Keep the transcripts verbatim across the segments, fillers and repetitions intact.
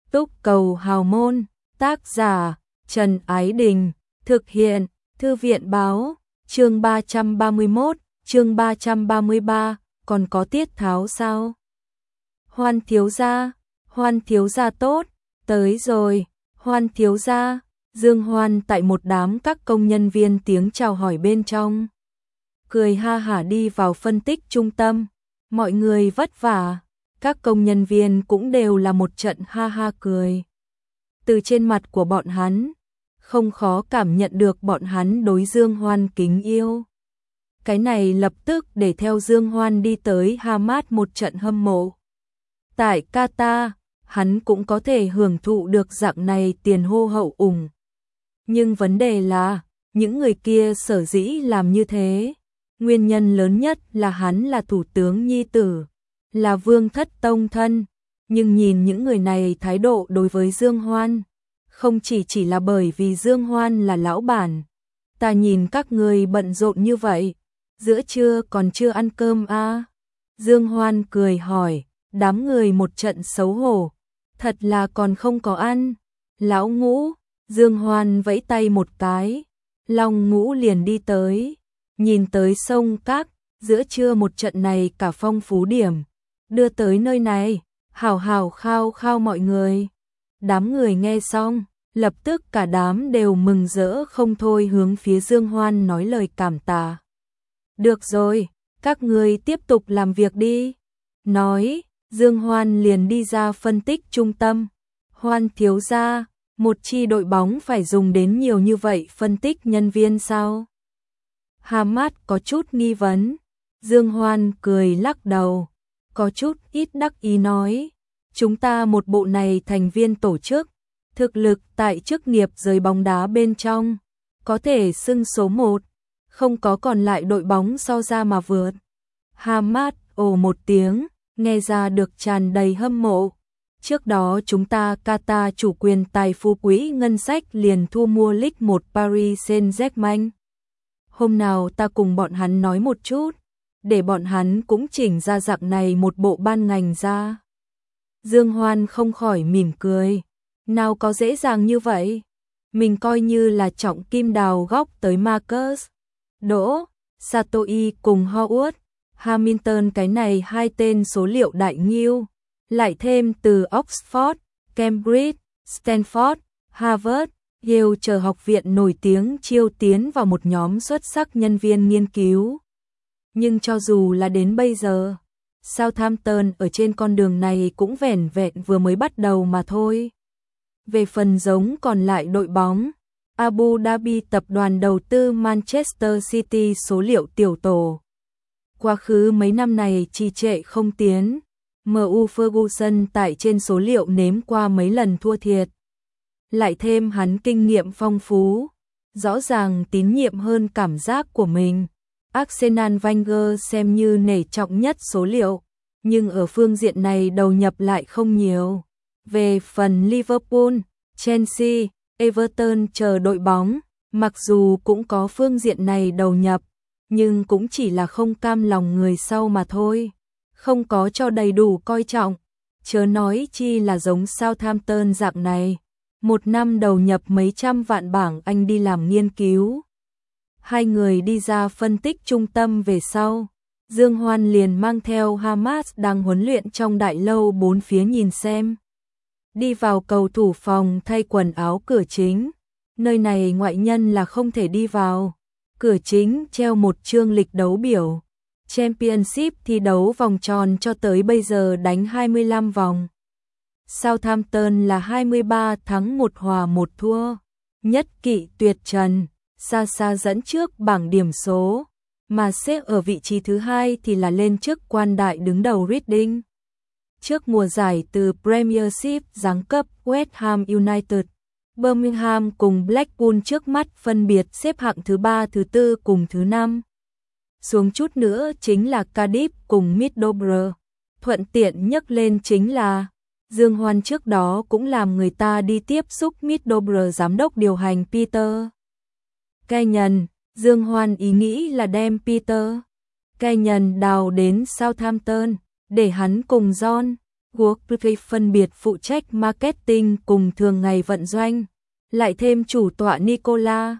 Túc Cầu Hào Môn, tác giả Trần Ái Đình, thực hiện Thư viện Báo, chương ba trăm ba mươi mốt, chương ba trăm ba mươi ba, còn có tiết tháo sao? Hoan thiếu gia, Hoan thiếu gia tốt, tới rồi, Hoan thiếu gia. Dương Hoan tại một đám các công nhân viên tiếng chào hỏi bên trong, cười ha hả đi vào phân tích trung tâm. Mọi người vất vả, các công nhân viên cũng đều là một trận ha ha cười. Từ trên mặt của bọn hắn, không khó cảm nhận được bọn hắn đối Dương Hoan kính yêu. Cái này lập tức để theo Dương Hoan đi tới Hamad một trận hâm mộ. Tại Qatar, hắn cũng có thể hưởng thụ được dạng này tiền hô hậu ủng. Nhưng vấn đề là, những người kia sở dĩ làm như thế, nguyên nhân lớn nhất là hắn là thủ tướng nhi tử, là vương thất tông thân, nhưng nhìn những người này thái độ đối với Dương Hoan, không chỉ chỉ là bởi vì Dương Hoan là lão bản. Ta nhìn các người bận rộn như vậy, giữa trưa còn chưa ăn cơm à? Dương Hoan cười hỏi, đám người một trận xấu hổ, thật là còn không có ăn. Lão Ngũ, Dương Hoan vẫy tay một cái, Long Ngũ liền đi tới, nhìn tới sông Các, giữa trưa một trận này cả phong phú điểm, đưa tới nơi này, hảo hảo khao khao mọi người. Đám người nghe xong, lập tức cả đám đều mừng rỡ không thôi hướng phía Dương Hoan nói lời cảm tạ. Được rồi, các người tiếp tục làm việc đi. Nói, Dương Hoan liền đi ra phân tích trung tâm. Hoan thiếu gia, một chi đội bóng phải dùng đến nhiều như vậy phân tích nhân viên sao? Hamad có chút nghi vấn. Dương Hoan cười lắc đầu, có chút ít đắc ý nói, chúng ta một bộ này thành viên tổ chức, thực lực tại chức nghiệp giới bóng đá bên trong, có thể xưng số một, không có còn lại đội bóng so ra mà vượt. Hamad ồ một tiếng, nghe ra được tràn đầy hâm mộ. Trước đó chúng ta Qatar chủ quyền tài phú quỹ ngân sách liền thu mua League một Paris Saint-Germain. Hôm nào ta cùng bọn hắn nói một chút, để bọn hắn cũng chỉnh ra dạng này một bộ ban ngành ra. Dương Hoan không khỏi mỉm cười, nào có dễ dàng như vậy, mình coi như là trọng kim đào góc tới Marcus, Đỗ, Satoi cùng Howard, Hamilton, cái này hai tên số liệu đại nghiêu, lại thêm từ Oxford, Cambridge, Stanford, Harvard, Yale chờ học viện nổi tiếng chiêu tiến vào một nhóm xuất sắc nhân viên nghiên cứu. Nhưng cho dù là đến bây giờ, Southampton ở trên con đường này cũng vẻn vẹn vừa mới bắt đầu mà thôi. Về phần giống còn lại đội bóng, Abu Dhabi tập đoàn đầu tư Manchester City số liệu tiểu tổ. Quá khứ mấy năm này trì trệ không tiến, em u Ferguson tại trên số liệu nếm qua mấy lần thua thiệt. Lại thêm hắn kinh nghiệm phong phú, rõ ràng tín nhiệm hơn cảm giác của mình. Arsenal Wenger xem như nể trọng nhất số liệu, nhưng ở phương diện này đầu nhập lại không nhiều. Về phần Liverpool, Chelsea, Everton chờ đội bóng, mặc dù cũng có phương diện này đầu nhập, nhưng cũng chỉ là không cam lòng người sau mà thôi, không có cho đầy đủ coi trọng, chớ nói chi là giống Southampton dạng này, một năm đầu nhập mấy trăm vạn bảng Anh đi làm nghiên cứu. Hai người đi ra phân tích trung tâm về sau, Dương Hoan liền mang theo Hamad đang huấn luyện trong đại lâu bốn phía nhìn xem. Đi vào cầu thủ phòng thay quần áo cửa chính, nơi này ngoại nhân là không thể đi vào. Cửa chính treo một chương lịch đấu biểu, Championship thi đấu vòng tròn cho tới bây giờ đánh hai mươi lăm vòng. Southampton là hai mươi ba thắng một hòa một thua, nhất kỵ tuyệt trần, xa xa dẫn trước bảng điểm số, mà xếp ở vị trí thứ hai thì là lên trước quan đại đứng đầu Reading. Trước mùa giải từ Premiership giáng cấp West Ham United, Birmingham cùng Blackpool trước mắt phân biệt xếp hạng thứ ba, thứ tư cùng thứ năm. Xuống chút nữa chính là Cardiff cùng Middlesbrough. Thuận tiện nhắc lên chính là Dương Hoan trước đó cũng làm người ta đi tiếp xúc Middlesbrough giám đốc điều hành Peter Kenyon. Dương Hoan ý nghĩ là đem Peter Kenyon đào đến Southampton để hắn cùng John Workplace phân biệt phụ trách marketing cùng thường ngày vận doanh, lại thêm chủ tọa Nicola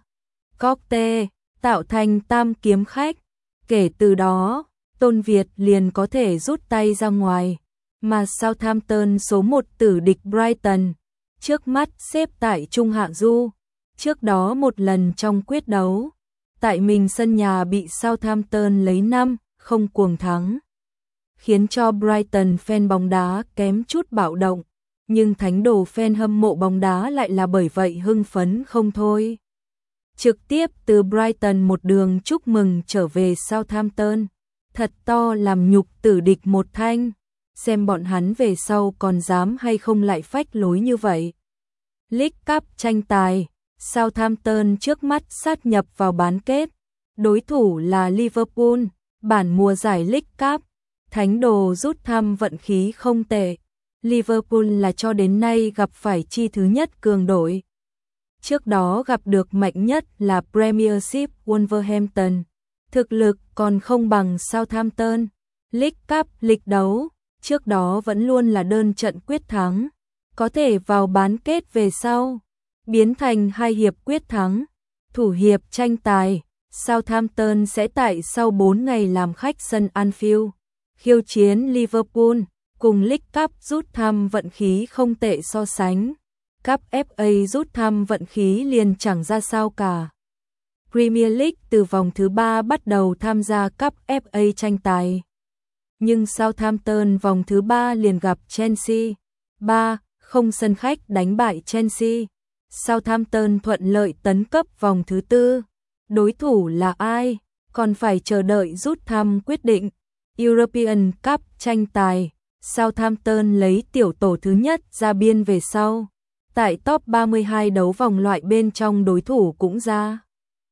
Cocte, tạo thành tam kiếm khách. Kể từ đó, Tôn Việt liền có thể rút tay ra ngoài, mà Southampton số một tử địch Brighton, trước mắt xếp tại trung hạng du. Trước đó một lần trong quyết đấu, tại mình sân nhà bị Southampton lấy năm không cuồng thắng, khiến cho Brighton fan bóng đá kém chút bạo động, nhưng thánh đồ fan hâm mộ bóng đá lại là bởi vậy hưng phấn không thôi. Trực tiếp từ Brighton một đường chúc mừng trở về Southampton, thật to làm nhục tử địch một thanh, xem bọn hắn về sau còn dám hay không lại phách lối như vậy. League Cup tranh tài, Southampton trước mắt sát nhập vào bán kết, đối thủ là Liverpool, bản mùa giải League Cup, thánh đồ rút thăm vận khí không tệ, Liverpool là cho đến nay gặp phải chi thứ nhất cường đội. Trước đó gặp được mạnh nhất là Premiership Wolverhampton, thực lực còn không bằng Southampton. League Cup lịch đấu, trước đó vẫn luôn là đơn trận quyết thắng, có thể vào bán kết về sau, biến thành hai hiệp quyết thắng. Thủ hiệp tranh tài, Southampton sẽ tại sau bốn ngày làm khách sân Anfield, khiêu chiến Liverpool, cùng League Cup rút thăm vận khí không tệ so sánh. Cup ép a rút thăm vận khí liền chẳng ra sao cả. Premier League từ vòng thứ ba bắt đầu tham gia Cup ép a tranh tài. Nhưng Southampton vòng thứ ba liền gặp Chelsea, ba không sân khách đánh bại Chelsea. Southampton thuận lợi tấn cấp vòng thứ tư. Đối thủ là ai? Còn phải chờ đợi rút thăm quyết định. European Cup tranh tài, Southampton lấy tiểu tổ thứ nhất ra biên về sau. Tại top ba mươi hai đấu vòng loại bên trong đối thủ cũng ra.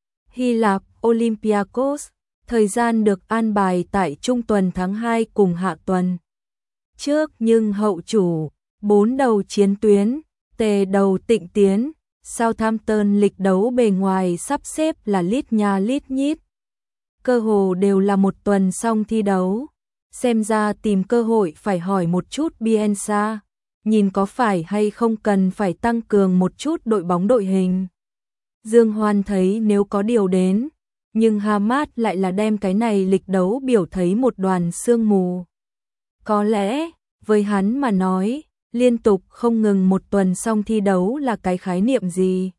Hy Lạp, Olympiacos, thời gian được an bài tại trung tuần tháng hai cùng hạ tuần. Trước nhưng hậu chủ, bốn đầu chiến tuyến, tề đầu tịnh tiến, Southampton lịch đấu bề ngoài sắp xếp là lít nha lít nhít. Cơ hồ đều là một tuần xong thi đấu. Xem ra tìm cơ hội phải hỏi một chút Bielsa, nhìn có phải hay không cần phải tăng cường một chút đội bóng đội hình. Dương Hoan thấy nếu có điều đến, nhưng Hamad lại là đem cái này lịch đấu biểu thấy một đoàn sương mù. Có lẽ, với hắn mà nói, liên tục không ngừng một tuần xong thi đấu là cái khái niệm gì.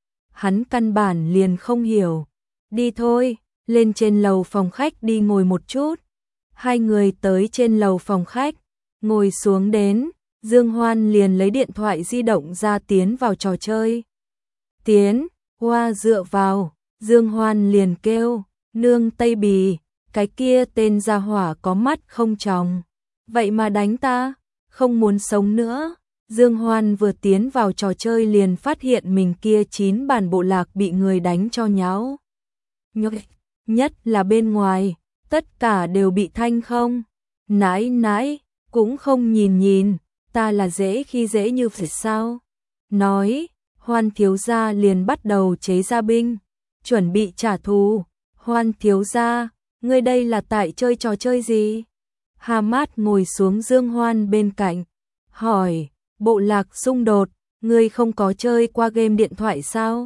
Hắn căn bản liền không hiểu. Đi thôi, lên trên lầu phòng khách đi ngồi một chút. Hai người tới trên lầu phòng khách, ngồi xuống đến, Dương Hoan liền lấy điện thoại di động ra tiến vào trò chơi. Tiến, Hoa dựa vào, Dương Hoan liền kêu, nương Tây Bì, cái kia tên gia hỏa có mắt không tròng. Vậy mà đánh ta, không muốn sống nữa. Dương Hoan vừa tiến vào trò chơi liền phát hiện mình kia chín bản bộ lạc bị người đánh cho nháo. Nhóc, nhất là bên ngoài, tất cả đều bị thanh không. Nãi nãi, cũng không nhìn nhìn, ta là dễ khi dễ như phải sao. Nói, Hoan thiếu gia liền bắt đầu chế ra binh, chuẩn bị trả thù. Hoan thiếu gia, ngươi đây là tại chơi trò chơi gì? Hamad ngồi xuống Dương Hoan bên cạnh, hỏi, bộ lạc xung đột, ngươi không có chơi qua game điện thoại sao?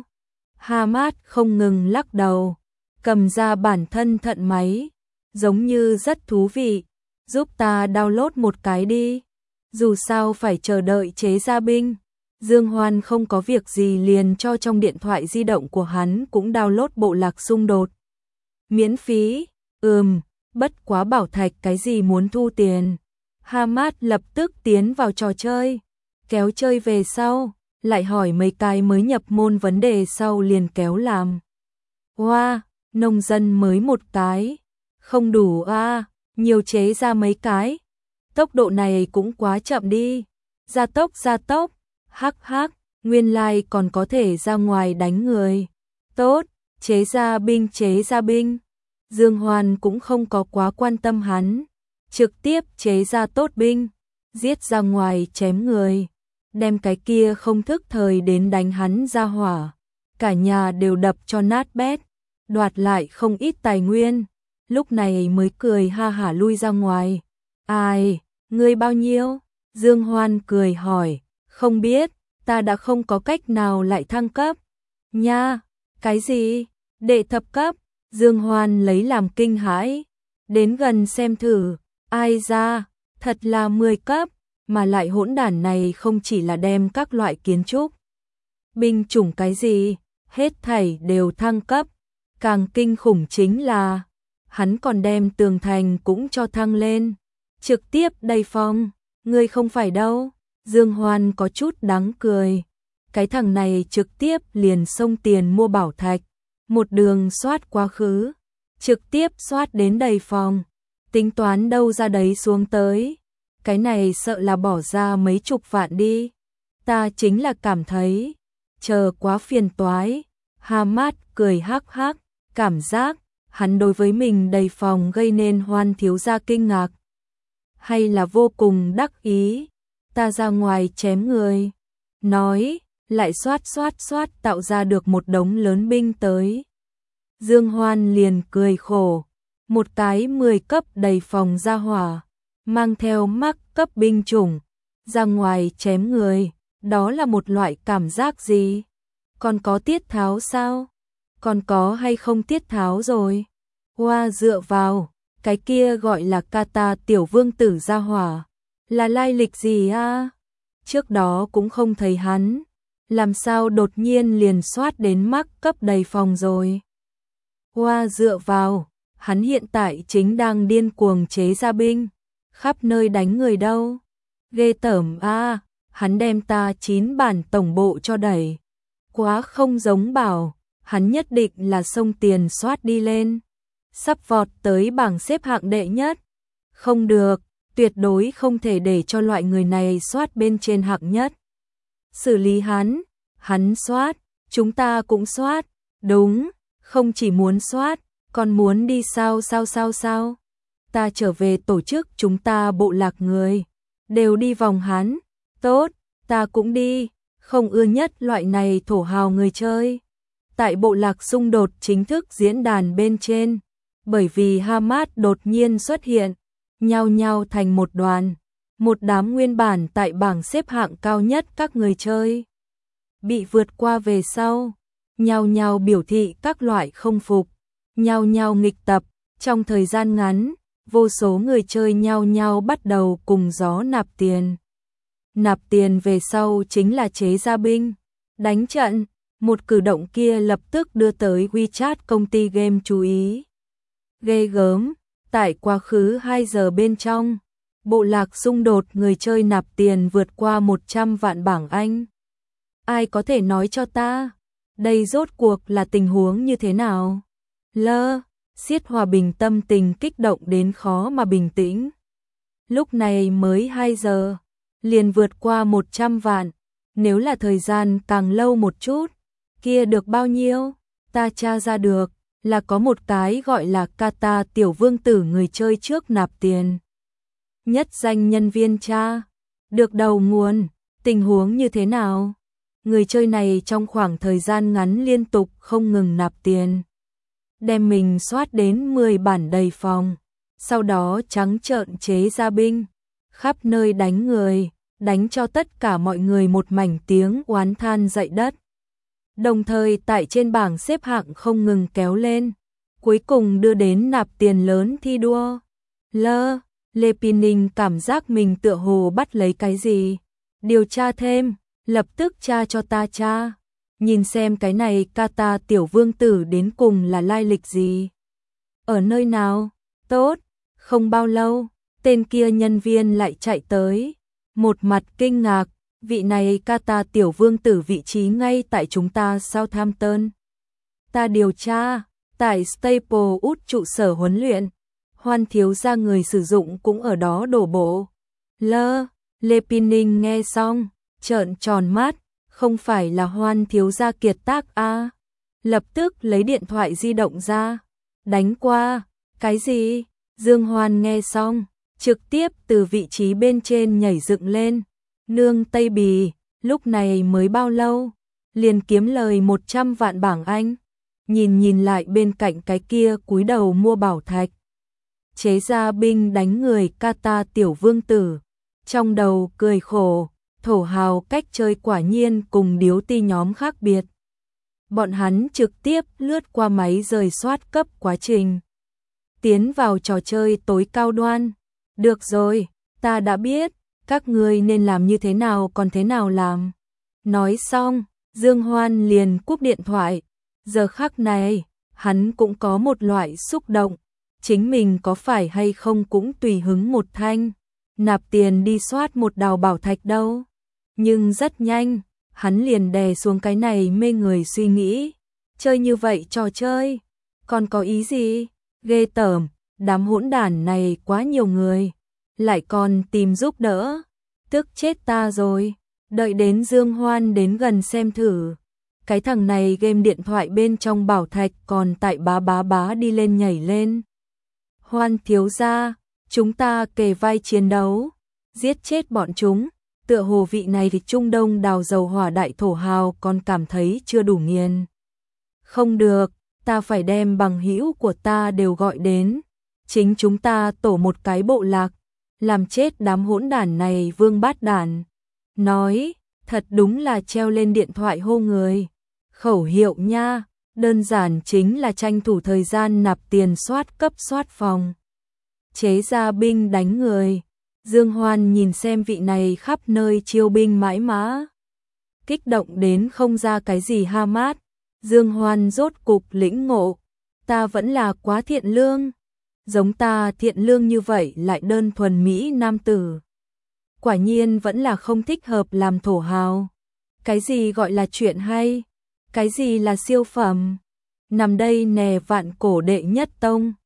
Hamad không ngừng lắc đầu, cầm ra bản thân thận máy, giống như rất thú vị, giúp ta download một cái đi, dù sao phải chờ đợi chế ra binh. Dương Hoan không có việc gì liền cho trong điện thoại di động của hắn cũng download bộ lạc xung đột. Miễn phí, ừm, bất quá bảo thạch cái gì muốn thu tiền. Hamad lập tức tiến vào trò chơi, kéo chơi về sau, lại hỏi mấy cái mới nhập môn vấn đề sau liền kéo làm. Wow, nông dân mới một cái, không đủ à, nhiều chế ra mấy cái. Tốc độ này cũng quá chậm đi, gia tốc gia tốc, hắc hắc, nguyên lai like còn có thể ra ngoài đánh người. Tốt, chế ra binh chế ra binh. Dương Hoan cũng không có quá quan tâm hắn, trực tiếp chế ra tốt binh, giết ra ngoài chém người, đem cái kia không thức thời đến đánh hắn ra hỏa, cả nhà đều đập cho nát bét, đoạt lại không ít tài nguyên, lúc này mới cười ha hả lui ra ngoài. Ai, ngươi bao nhiêu? Dương Hoan cười hỏi, không biết, ta đã không có cách nào lại thăng cấp. Nha, cái gì? Đệ thập cấp? Dương Hoan lấy làm kinh hãi, đến gần xem thử, ai ra, thật là mười cấp, mà lại hỗn đản này không chỉ là đem các loại kiến trúc, binh chủng cái gì, hết thảy đều thăng cấp, càng kinh khủng chính là, hắn còn đem tường thành cũng cho thăng lên, trực tiếp đầy phong, ngươi không phải đâu, Dương Hoan có chút đáng cười, cái thằng này trực tiếp liền xông tiền mua bảo thạch, một đường soát quá khứ, trực tiếp soát đến đầy phòng, tính toán đâu ra đấy xuống tới, cái này sợ là bỏ ra mấy chục vạn đi, ta chính là cảm thấy, chờ quá phiền toái, Hamad cười hắc hắc, cảm giác, hắn đối với mình đầy phòng gây nên Hoan thiếu gia kinh ngạc, hay là vô cùng đắc ý, ta ra ngoài chém người, nói, lại xoát xoát xoát tạo ra được một đống lớn binh tới. Dương Hoan liền cười khổ, một cái mười cấp đầy phòng ra hỏa, mang theo mắc cấp binh chủng, ra ngoài chém người, đó là một loại cảm giác gì? Còn có tiết tháo sao? Còn có hay không tiết tháo rồi? Hoa dựa vào, cái kia gọi là Kata tiểu vương tử ra hỏa, là lai lịch gì a? Trước đó cũng không thấy hắn, làm sao đột nhiên liền soát đến mắc cấp đầy phòng rồi? Hoa dựa vào, hắn hiện tại chính đang điên cuồng chế ra binh, khắp nơi đánh người đâu. Ghê tởm a, hắn đem ta chín bản tổng bộ cho đẩy. Quá không giống bảo, hắn nhất định là xông tiền soát đi lên. Sắp vọt tới bảng xếp hạng đệ nhất. Không được, tuyệt đối không thể để cho loại người này soát bên trên hạng nhất. Xử lý hắn, hắn soát, chúng ta cũng soát, đúng, không chỉ muốn soát, còn muốn đi sao sao sao sao. Ta trở về tổ chức chúng ta bộ lạc người, đều đi vòng hắn, tốt, ta cũng đi, không ưa nhất loại này thổ hào người chơi. Tại bộ lạc xung đột chính thức diễn đàn bên trên, bởi vì Hamad đột nhiên xuất hiện, nhao nhao thành một đoàn, một đám nguyên bản tại bảng xếp hạng cao nhất các người chơi. Bị vượt qua về sau, nhao nhao biểu thị các loại không phục, nhao nhao nghịch tập, trong thời gian ngắn, vô số người chơi nhao nhao bắt đầu cùng gió nạp tiền. Nạp tiền về sau chính là chế ra binh, đánh trận, một cử động kia lập tức đưa tới WeChat công ty game chú ý. Ghê gớm, tại quá khứ hai giờ bên trong, bộ lạc xung đột người chơi nạp tiền vượt qua một trăm vạn bảng Anh. Ai có thể nói cho ta, đây rốt cuộc là tình huống như thế nào? Lơ, Siết Hòa Bình tâm tình kích động đến khó mà bình tĩnh. Lúc này mới hai giờ, liền vượt qua một trăm vạn, nếu là thời gian càng lâu một chút, kia được bao nhiêu? Ta tra ra được, là có một cái gọi là Kata tiểu vương tử người chơi trước nạp tiền. Nhất danh nhân viên tra, được đầu nguồn, tình huống như thế nào? Người chơi này trong khoảng thời gian ngắn liên tục không ngừng nạp tiền, đem mình soát đến mười bản đầy phòng, sau đó trắng trợn chế ra binh, khắp nơi đánh người, đánh cho tất cả mọi người một mảnh tiếng oán than dậy đất. Đồng thời tại trên bảng xếp hạng không ngừng kéo lên, cuối cùng đưa đến nạp tiền lớn thi đua. Lơ, Lê Pining cảm giác mình tựa hồ bắt lấy cái gì. Điều tra thêm, lập tức tra cho ta tra. Nhìn xem cái này Kata tiểu vương tử đến cùng là lai lịch gì. Ở nơi nào? Tốt, không bao lâu, tên kia nhân viên lại chạy tới. Một mặt kinh ngạc, vị này Kata tiểu vương tử vị trí ngay tại chúng ta Southampton. Ta điều tra, tại Staple út trụ sở huấn luyện, Hoan thiếu gia người sử dụng cũng ở đó đổ bộ. Lơ, Lê Pining nghe xong, trợn tròn mắt, không phải là Hoan thiếu gia kiệt tác a? À? Lập tức lấy điện thoại di động ra, đánh qua, cái gì? Dương Hoan nghe xong, trực tiếp từ vị trí bên trên nhảy dựng lên. Nương Tây Bì, lúc này mới bao lâu, liền kiếm lời một trăm vạn bảng Anh. Nhìn nhìn lại bên cạnh cái kia cúi đầu mua bảo thạch, chế ra binh đánh người Kata tiểu vương tử, trong đầu cười khổ, thổ hào cách chơi quả nhiên cùng điếu ti nhóm khác biệt. Bọn hắn trực tiếp lướt qua máy rời soát cấp quá trình. Tiến vào trò chơi tối cao đoan. Được rồi, ta đã biết, các ngươi nên làm như thế nào còn thế nào làm. Nói xong, Dương Hoan liền cúp điện thoại. Giờ khắc này, hắn cũng có một loại xúc động. Chính mình có phải hay không cũng tùy hứng một thanh. Nạp tiền đi soát một đào bảo thạch đâu. Nhưng rất nhanh, hắn liền đè xuống cái này mê người suy nghĩ. Chơi như vậy trò chơi, còn có ý gì? Ghê tởm, đám hỗn đản này quá nhiều người. Lại còn tìm giúp đỡ. Tức chết ta rồi. Đợi đến Dương Hoan đến gần xem thử. Cái thằng này game điện thoại bên trong bảo thạch còn tại bá bá bá đi lên nhảy lên. Hoan thiếu gia, chúng ta kề vai chiến đấu, giết chết bọn chúng. Tựa hồ vị này thì Trung Đông đào dầu hỏa đại thổ hào còn cảm thấy chưa đủ nghiền. Không được, ta phải đem bằng hữu của ta đều gọi đến. Chính chúng ta tổ một cái bộ lạc, làm chết đám hỗn đản này vương bát đản. Nói, thật đúng là treo lên điện thoại hô người. Khẩu hiệu nha, đơn giản chính là tranh thủ thời gian nạp tiền soát cấp soát phòng. Chế ra binh đánh người. Dương Hoan nhìn xem vị này khắp nơi chiêu binh mãi mã. Kích động đến không ra cái gì ha mát. Dương Hoan rốt cục lĩnh ngộ. Ta vẫn là quá thiện lương. Giống ta thiện lương như vậy lại đơn thuần Mỹ nam tử. Quả nhiên vẫn là không thích hợp làm thổ hào. Cái gì gọi là chuyện hay? Cái gì là siêu phẩm? Nằm đây nè vạn cổ đệ nhất tông.